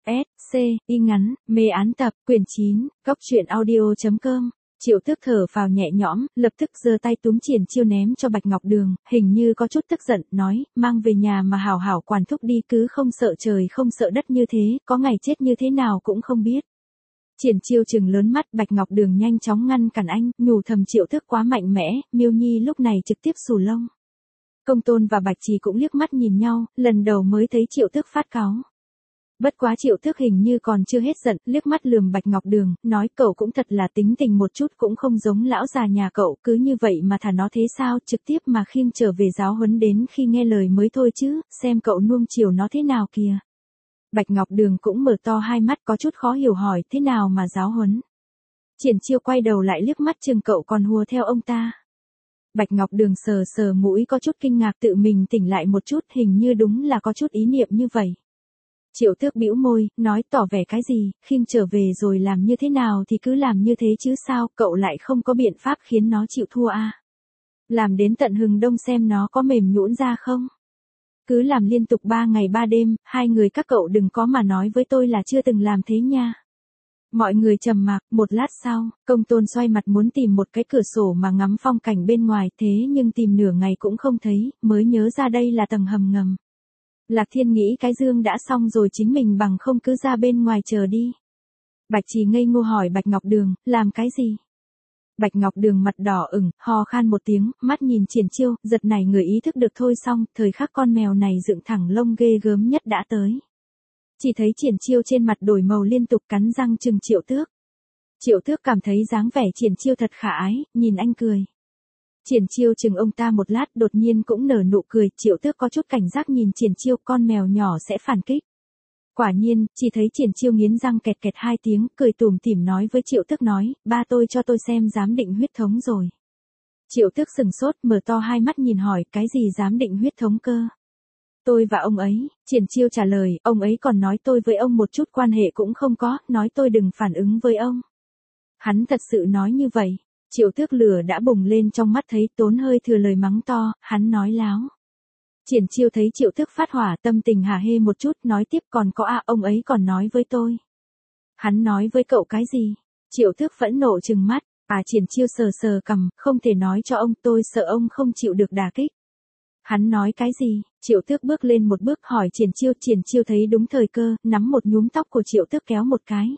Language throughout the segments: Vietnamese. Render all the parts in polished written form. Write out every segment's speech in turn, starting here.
S, C, y ngắn, mê án tập, quyển 9, Cóc truyện audio.com. Triệu Tước thở phào nhẹ nhõm, lập tức giơ tay túm Triển Chiêu ném cho Bạch Ngọc Đường, hình như có chút tức giận, nói, mang về nhà mà hảo hảo quản thúc đi, cứ không sợ trời không sợ đất như thế, có ngày chết như thế nào cũng không biết. Triển Chiêu trừng lớn mắt, Bạch Ngọc Đường nhanh chóng ngăn cản anh, nhủ thầm Triệu Tước quá mạnh mẽ, Miêu Nhi lúc này trực tiếp xù lông. Công Tôn và Bạch Trì cũng liếc mắt nhìn nhau, lần đầu mới thấy Triệu Tước phát cáu. Bất quá Triệu Tước hình như còn chưa hết giận, liếc mắt lườm Bạch Ngọc Đường, nói cậu cũng thật là tính tình một chút, cũng không giống lão già nhà cậu, cứ như vậy mà thả nó thế sao, trực tiếp mà khiêng trở về giáo huấn đến khi nghe lời mới thôi chứ, xem cậu nuông chiều nó thế nào kìa. Bạch Ngọc Đường cũng mở to hai mắt, có chút khó hiểu hỏi, thế nào mà giáo huấn. Triển Chiêu quay đầu lại liếc mắt chừng cậu còn hùa theo ông ta. Bạch Ngọc Đường sờ sờ mũi có chút kinh ngạc, tự mình tỉnh lại một chút, hình như đúng là có chút ý niệm như vậy. Triệu Tước bĩu môi, nói tỏ vẻ cái gì, khiêng trở về rồi làm như thế nào thì cứ làm như thế chứ sao, cậu lại không có biện pháp khiến nó chịu thua à. Làm đến tận hừng đông xem nó có mềm nhũn ra không. Cứ làm liên tục 3 ngày 3 đêm, hai người các cậu đừng có mà nói với tôi là chưa từng làm thế nha. Mọi người trầm mặc, một lát sau, Công Tôn xoay mặt muốn tìm một cái cửa sổ mà ngắm phong cảnh bên ngoài, thế nhưng tìm nửa ngày cũng không thấy, mới nhớ ra đây là tầng hầm ngầm. Lạc Thiên nghĩ cái dương đã xong rồi, chính mình bằng không cứ ra bên ngoài chờ đi. Bạch Trì ngây ngô hỏi Bạch Ngọc Đường, làm cái gì? Bạch Ngọc Đường mặt đỏ ửng, ho khan một tiếng, mắt nhìn Triển Chiêu, giật nảy người ý thức được thôi xong, thời khắc con mèo này dựng thẳng lông ghê gớm nhất đã tới. Chỉ thấy Triển Chiêu trên mặt đổi màu liên tục, cắn răng chừng Triệu Tước. Triệu Tước cảm thấy dáng vẻ Triển Chiêu thật khả ái, nhìn anh cười. Triển Chiêu chừng ông ta một lát, đột nhiên cũng nở nụ cười, Triệu Tước có chút cảnh giác nhìn Triển Chiêu, con mèo nhỏ sẽ phản kích. Quả nhiên, chỉ thấy Triển Chiêu nghiến răng kẹt kẹt hai tiếng, cười tủm tỉm nói với Triệu Tước, nói, ba tôi cho tôi xem giám định huyết thống rồi. Triệu Tước sừng sốt, mở to hai mắt nhìn hỏi, cái gì giám định huyết thống cơ? Tôi và ông ấy, Triển Chiêu trả lời, ông ấy còn nói tôi với ông một chút quan hệ cũng không có, nói tôi đừng phản ứng với ông. Hắn thật sự nói như vậy. Triệu Tước lửa đã bùng lên trong mắt, thấy tốn hơi thừa lời mắng to, hắn nói láo. Triển Chiêu thấy Triệu Tước phát hỏa, tâm tình hả hê một chút, nói tiếp, còn có ông ấy còn nói với tôi. Hắn nói với cậu cái gì? Triệu Tước phẫn nộ trừng mắt, Triển Chiêu sờ sờ cằm, không thể nói cho ông, tôi sợ ông không chịu được đả kích. Hắn nói cái gì? Triệu Tước bước lên một bước hỏi Triển Chiêu thấy đúng thời cơ, nắm một nhúm tóc của Triệu Tước kéo một cái.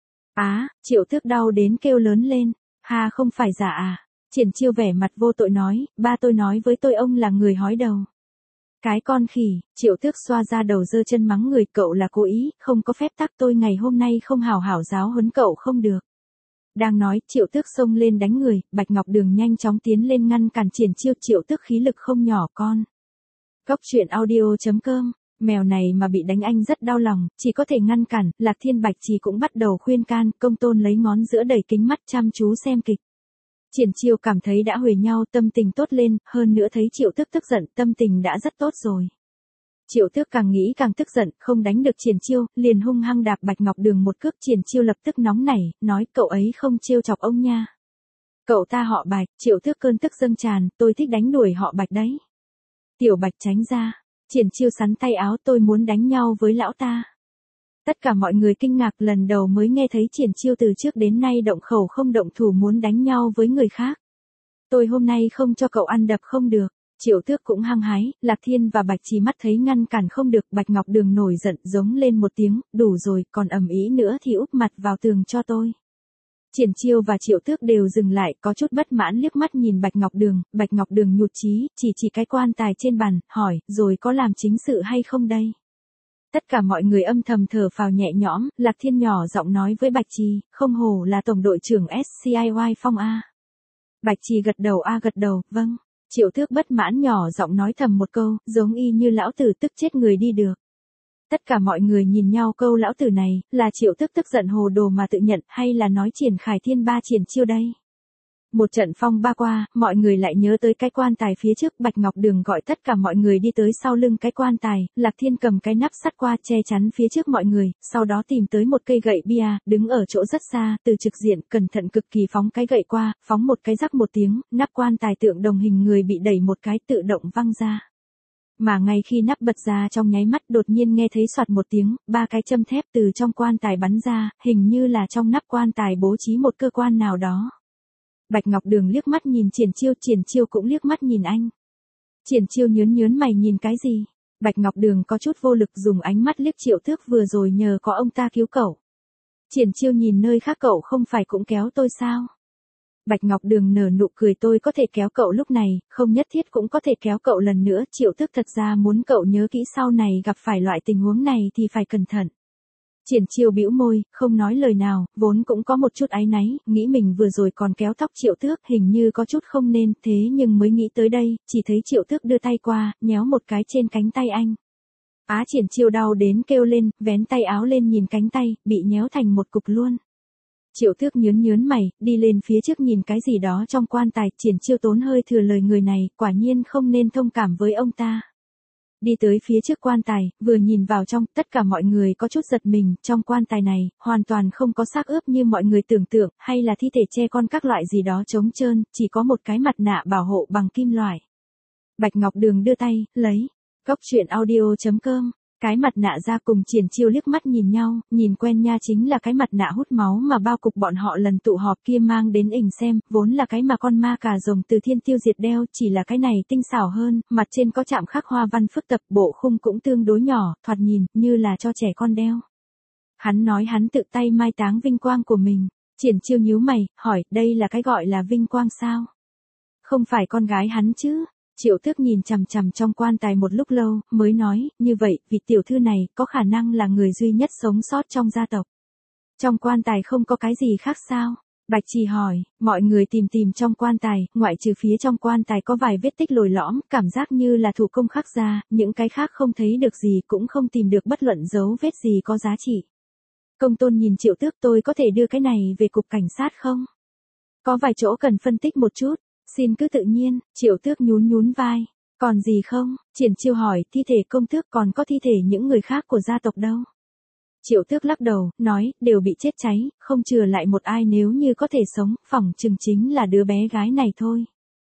Triệu Tước đau đến kêu lớn lên. Ha, không phải giả à? Triển Chiêu vẻ mặt vô tội nói, ba tôi nói với tôi ông là người hói đầu. Cái con khỉ. Triệu Tước xoa ra đầu giơ chân mắng người, cậu là cố ý, không có phép tắc, tôi ngày hôm nay không hảo hảo giáo huấn cậu không được. Đang nói, Triệu Tước xông lên đánh người, Bạch Ngọc Đường nhanh chóng tiến lên ngăn cản Triển Chiêu, Triệu Tước khí lực không nhỏ con. Cóc truyện audio.com. Mèo này mà bị đánh anh rất đau lòng, chỉ có thể ngăn cản, Lạc Thiên Bạch Trì cũng bắt đầu khuyên can, Công Tôn lấy ngón giữa đẩy kính mắt chăm chú xem kịch. Triển Chiêu cảm thấy đã huề nhau, tâm tình tốt lên, hơn nữa thấy Triệu Tước tức giận, tâm tình đã rất tốt rồi. Triệu Tước càng nghĩ càng tức giận, không đánh được Triển Chiêu, liền hung hăng đạp Bạch Ngọc Đường một cước. Triển Chiêu lập tức nóng nảy, nói cậu ấy không trêu chọc ông nha. Cậu ta họ Bạch. Triệu Tước cơn tức dâng tràn, tôi thích đánh đuổi họ Bạch đấy. Tiểu Bạch tránh ra. Triển Chiêu sắn tay áo, tôi muốn đánh nhau với lão ta. Tất cả mọi người kinh ngạc, lần đầu mới nghe thấy Triển Chiêu từ trước đến nay động khẩu không động thủ muốn đánh nhau với người khác. Tôi hôm nay không cho cậu ăn đập không được. Triệu Tước cũng hăng hái, Lạc Thiên và Bạch Trì mắt thấy ngăn cản không được, Bạch Ngọc Đường nổi giận giống lên một tiếng, đủ rồi, còn ầm ĩ nữa thì úp mặt vào tường cho tôi. Triển Chiêu và Triệu Tước đều dừng lại, có chút bất mãn liếc mắt nhìn Bạch Ngọc Đường nhụt chí, chỉ cái quan tài trên bàn, hỏi, rồi có làm chính sự hay không đây? Tất cả mọi người âm thầm thở phào nhẹ nhõm, Lạc Thiên nhỏ giọng nói với Bạch Trì, không hổ là tổng đội trưởng SCIY Phong A. Bạch Trì gật đầu, vâng. Triệu Tước bất mãn nhỏ giọng nói thầm một câu, giống y như lão tử tức chết người đi được. Tất cả mọi người nhìn nhau, câu lão tử này, là Triệu Tước tức giận hồ đồ mà tự nhận, hay là nói Triển Khải Thiên ba Triển Chiêu đây? Một trận phong ba qua, mọi người lại nhớ tới cái quan tài phía trước, Bạch Ngọc Đường gọi tất cả mọi người đi tới sau lưng cái quan tài, Lạc Thiên cầm cái nắp sắt qua che chắn phía trước mọi người, sau đó tìm tới một cây gậy bia, đứng ở chỗ rất xa, từ trực diện, cẩn thận cực kỳ phóng cái gậy qua, phóng một cái rắc một tiếng, nắp quan tài tượng đồng hình người bị đẩy một cái tự động văng ra. Mà ngay khi nắp bật ra trong nháy mắt đột nhiên nghe thấy soạt một tiếng, 3 cái châm thép từ trong quan tài bắn ra, hình như là trong nắp quan tài bố trí một cơ quan nào đó. Bạch Ngọc Đường liếc mắt nhìn Triển Chiêu cũng liếc mắt nhìn anh. Triển Chiêu nhớn mày nhìn cái gì? Bạch Ngọc Đường có chút vô lực dùng ánh mắt liếc Triệu Tước vừa rồi nhờ có ông ta cứu cậu. Triển Chiêu nhìn nơi khác cậu không phải cũng kéo tôi sao? Bạch Ngọc Đường nở nụ cười tôi có thể kéo cậu lúc này, không nhất thiết cũng có thể kéo cậu lần nữa. Triệu Tước thật ra muốn cậu nhớ kỹ sau này gặp phải loại tình huống này thì phải cẩn thận. Triển Chiêu bĩu môi, không nói lời nào, vốn cũng có một chút áy náy, nghĩ mình vừa rồi còn kéo tóc Triệu Tước, hình như có chút không nên, thế nhưng mới nghĩ tới đây, chỉ thấy Triệu Tước đưa tay qua, nhéo một cái trên cánh tay anh. Triển Chiêu đau đến kêu lên, vén tay áo lên nhìn cánh tay, bị nhéo thành một cục luôn. Triệu Tước nhớn mày, đi lên phía trước nhìn cái gì đó trong quan tài, Triển Chiêu tốn hơi thừa lời người này, quả nhiên không nên thông cảm với ông ta. Đi tới phía trước quan tài, vừa nhìn vào trong, tất cả mọi người có chút giật mình, trong quan tài này, hoàn toàn không có xác ướp như mọi người tưởng tượng, hay là thi thể tre con các loại gì đó trống trơn, chỉ có một cái mặt nạ bảo hộ bằng kim loại. Bạch Ngọc Đường đưa tay, lấy. Cốc truyện audio.com. Cái mặt nạ ra cùng Triển Chiêu liếc mắt nhìn nhau, nhìn quen nha, chính là cái mặt nạ hút máu mà bao cục bọn họ lần tụ họp kia mang đến ỉnh xem, vốn là cái mà con ma cà rồng từ Thiên Tiêu Diệt đeo, chỉ là cái này tinh xảo hơn, mặt trên có chạm khắc hoa văn phức tạp, bộ khung cũng tương đối nhỏ, thoạt nhìn như là cho trẻ con đeo. Hắn nói hắn tự tay mai táng vinh quang của mình. Triển Chiêu nhíu mày, hỏi, đây là cái gọi là vinh quang sao? Không phải con gái hắn chứ? Triệu Tước nhìn chằm chằm trong quan tài một lúc lâu, mới nói, như vậy, vị tiểu thư này, có khả năng là người duy nhất sống sót trong gia tộc. Trong quan tài không có cái gì khác sao? Bạch Trì hỏi, mọi người tìm trong quan tài, ngoại trừ phía trong quan tài có vài vết tích lồi lõm, cảm giác như là thủ công khắc ra, những cái khác không thấy được gì cũng không tìm được bất luận dấu vết gì có giá trị. Công tôn nhìn Triệu Tước, tôi có thể đưa cái này về cục cảnh sát không? Có vài chỗ cần phân tích một chút. Xin cứ tự nhiên, Triệu Tước nhún vai. Còn gì không? Triển Chiêu hỏi, thi thể công tước còn có thi thể những người khác của gia tộc đâu? Triệu Tước lắc đầu, nói, đều bị chết cháy, không chừa lại một ai, nếu như có thể sống, phỏng chừng chính là đứa bé gái này thôi.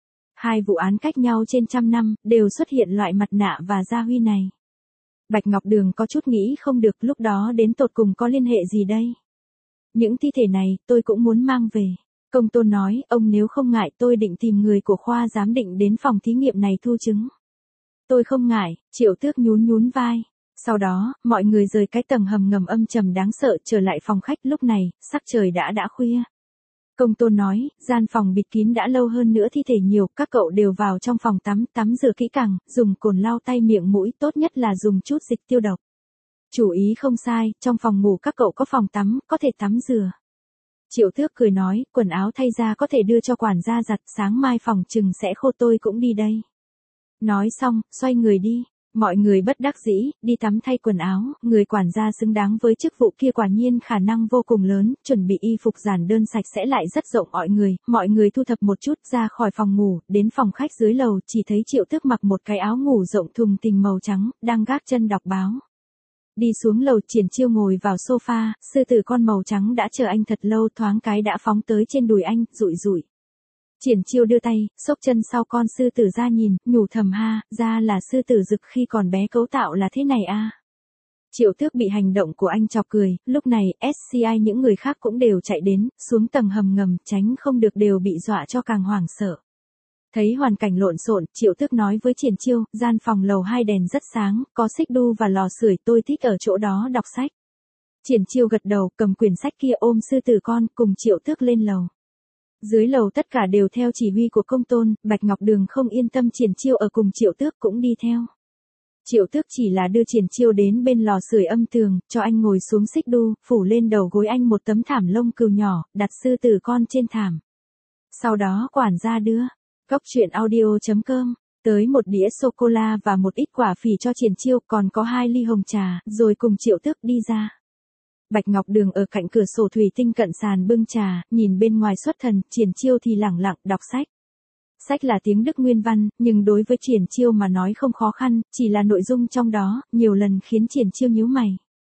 Hai vụ án cách nhau trên 100 năm, đều xuất hiện loại mặt nạ và gia huy này. Bạch Ngọc Đường có chút nghĩ không được, lúc đó đến tột cùng có liên hệ gì đây? Những thi thể này, tôi cũng muốn mang về. Công tôn nói, ông nếu không ngại tôi định tìm người của khoa giám định đến phòng thí nghiệm này thu chứng. Tôi không ngại, Triệu Tước nhún vai. Sau đó, mọi người rời cái tầng hầm ngầm âm trầm đáng sợ trở lại phòng khách, lúc này, sắc trời đã khuya. Công tôn nói, gian phòng bịt kín đã lâu hơn nữa thi thể nhiều, các cậu đều vào trong phòng tắm rửa kỹ càng, dùng cồn lau tay miệng mũi, tốt nhất là dùng chút dịch tiêu độc. Chủ ý không sai, trong phòng ngủ các cậu có phòng tắm, có thể tắm rửa. Triệu Tước cười nói, quần áo thay ra có thể đưa cho quản gia giặt, sáng mai phòng chừng sẽ khô, tôi cũng đi đây. Nói xong, xoay người đi. Mọi người bất đắc dĩ, đi tắm thay quần áo, người quản gia xứng đáng với chức vụ kia quả nhiên khả năng vô cùng lớn, chuẩn bị y phục giản đơn sạch sẽ lại rất rộng mọi người thu thập một chút ra khỏi phòng ngủ, đến phòng khách dưới lầu, chỉ thấy Triệu Tước mặc một cái áo ngủ rộng thùng thình màu trắng, đang gác chân đọc báo. Đi xuống lầu, Triển Chiêu ngồi vào sofa, sư tử con màu trắng đã chờ anh thật lâu, thoáng cái đã phóng tới trên đùi anh, rụi. Triển Chiêu đưa tay, xốc chân sau con sư tử ra nhìn, nhủ thầm ha, ra là sư tử rực khi còn bé cấu tạo là thế này à. Triệu Tước bị hành động của anh chọc cười, lúc này, SCI những người khác cũng đều chạy đến, xuống tầng hầm ngầm, tránh không được đều bị dọa cho càng hoảng sợ. Thấy hoàn cảnh lộn xộn, Triệu Tước nói với Triển Chiêu, gian phòng lầu 2 đèn rất sáng, có xích đu và lò sưởi, tôi thích ở chỗ đó đọc sách. Triển Chiêu gật đầu, cầm quyển sách kia ôm sư tử con, cùng Triệu Tước lên lầu. Dưới lầu tất cả đều theo chỉ huy của công tôn, Bạch Ngọc Đường không yên tâm Triển Chiêu ở cùng Triệu Tước cũng đi theo. Triệu Tước chỉ là đưa Triển Chiêu đến bên lò sưởi âm tường, cho anh ngồi xuống xích đu, phủ lên đầu gối anh một tấm thảm lông cừu nhỏ, đặt sư tử con trên thảm. Sau đó quản gia đưa. Cốc truyện audio.com, tới một đĩa sô-cô-la và một ít quả phỉ cho Triển Chiêu, còn có 2 ly hồng trà, rồi cùng Triệu Tước đi ra. Bạch Ngọc Đường ở cạnh cửa sổ thủy tinh cận sàn bưng trà, nhìn bên ngoài xuất thần, Triển Chiêu thì lẳng lặng đọc sách. Sách là tiếng Đức nguyên văn, nhưng đối với Triển Chiêu mà nói không khó khăn, chỉ là nội dung trong đó, nhiều lần khiến Triển Chiêu nhíu mày.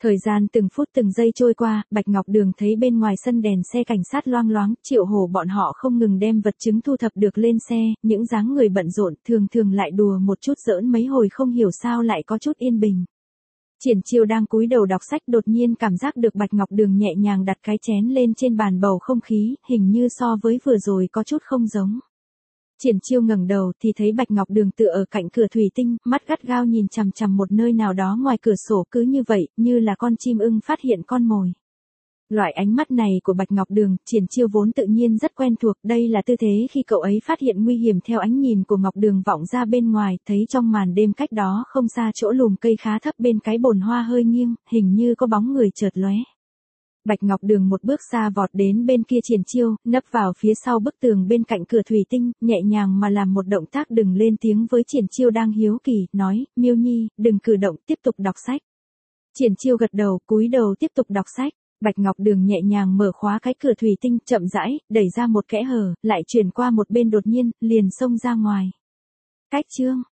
Thời gian từng phút từng giây trôi qua, Bạch Ngọc Đường thấy bên ngoài sân đèn xe cảnh sát loang loáng, Triệu Hổ bọn họ không ngừng đem vật chứng thu thập được lên xe, những dáng người bận rộn, thường thường lại đùa một chút giỡn mấy hồi không hiểu sao lại có chút yên bình. Triển Chiêu đang cúi đầu đọc sách đột nhiên cảm giác được Bạch Ngọc Đường nhẹ nhàng đặt cái chén lên trên bàn, bầu không khí, hình như so với vừa rồi có chút không giống. Triển Chiêu ngẩng đầu thì thấy Bạch Ngọc Đường tựa ở cạnh cửa thủy tinh, mắt gắt gao nhìn chằm chằm một nơi nào đó ngoài cửa sổ, cứ như vậy, như là con chim ưng phát hiện con mồi. Loại ánh mắt này của Bạch Ngọc Đường, Triển Chiêu vốn tự nhiên rất quen thuộc, đây là tư thế khi cậu ấy phát hiện nguy hiểm. Theo ánh nhìn của Ngọc Đường vọng ra bên ngoài, thấy trong màn đêm cách đó không xa chỗ lùm cây khá thấp bên cái bồn hoa hơi nghiêng, hình như có bóng người chợt lóe. Bạch Ngọc Đường một bước xa vọt đến bên kia Triển Chiêu, nấp vào phía sau bức tường bên cạnh cửa thủy tinh, nhẹ nhàng mà làm một động tác đừng lên tiếng với Triển Chiêu đang hiếu kỳ, nói, Miêu Nhi, đừng cử động, tiếp tục đọc sách. Triển Chiêu gật đầu, cúi đầu tiếp tục đọc sách. Bạch Ngọc Đường nhẹ nhàng mở khóa cái cửa thủy tinh, chậm rãi, đẩy ra một kẽ hở, lại chuyển qua một bên, đột nhiên, liền xông ra ngoài. Cách chương